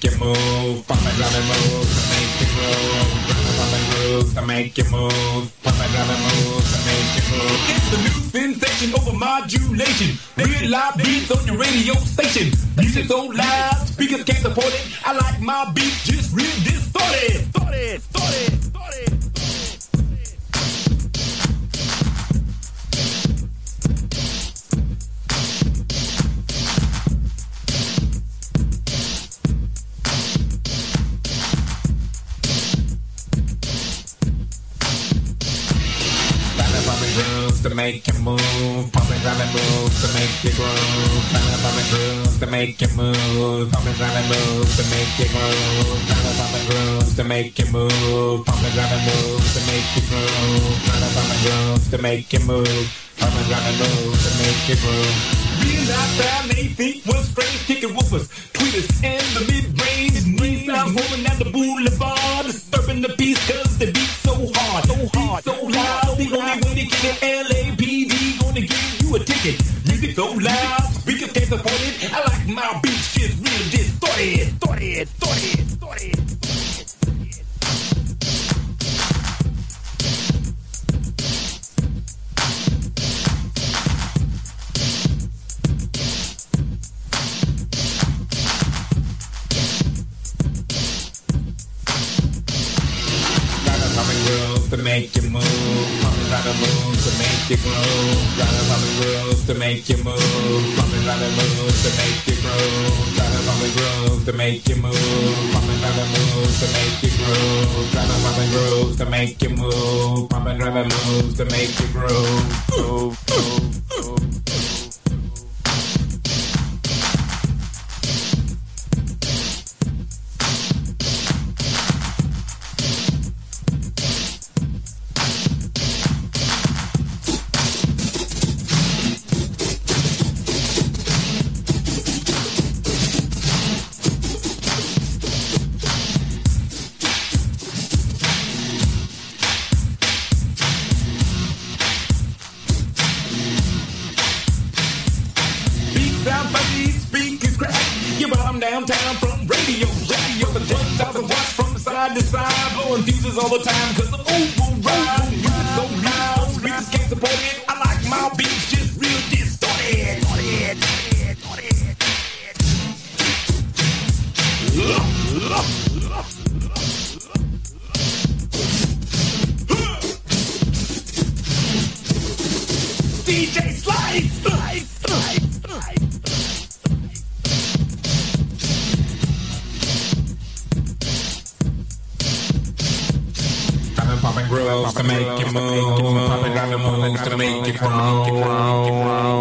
you move. Pump and run and move to make you groove. Pump and groove to make you move. Pump and run and move to make you move. It's the new sensation over modulation. Real live beats on your radio station. Music so loud, speakers can't support it. I like my beat just real distorted. Started. To make you move, pumping rhyme and moves to make you groove. Pumping grooves to make you move, pumping rhyme and moves to make you groove. Pumping grooves to make you move, pumping rhyme and moves to make you groove. Pumping grooves to make you move, pumping rhyme and moves to make you groove. Real out there, they think was strange, kicking woofers, tweeters, and the mid-range. Knees out, holding down the boulevard, disturbing the peace 'cause the beat so hard, so loud. The only way to get it, LAPD gonna give you a ticket. Music so loud, speakers can't support it. I like my beats just real distorted. To make you move, pumping round the moves to make you groove. Pumping grooves to make you move, pumping round the moves to make you groove. Pumping grooves to make you move, pumping round the moves to make you groove. Pumping grooves to make you move, pumping round the moves to make you groove. Downtown from radio, the 1,000 watts from side to side, blowing fuses all the time 'cause I'm override. Music so loud, speakers can't support it. I like my beats just real distorted. DJ Slice. Pumping grooves to make you move, pumping round the moves to make you groove.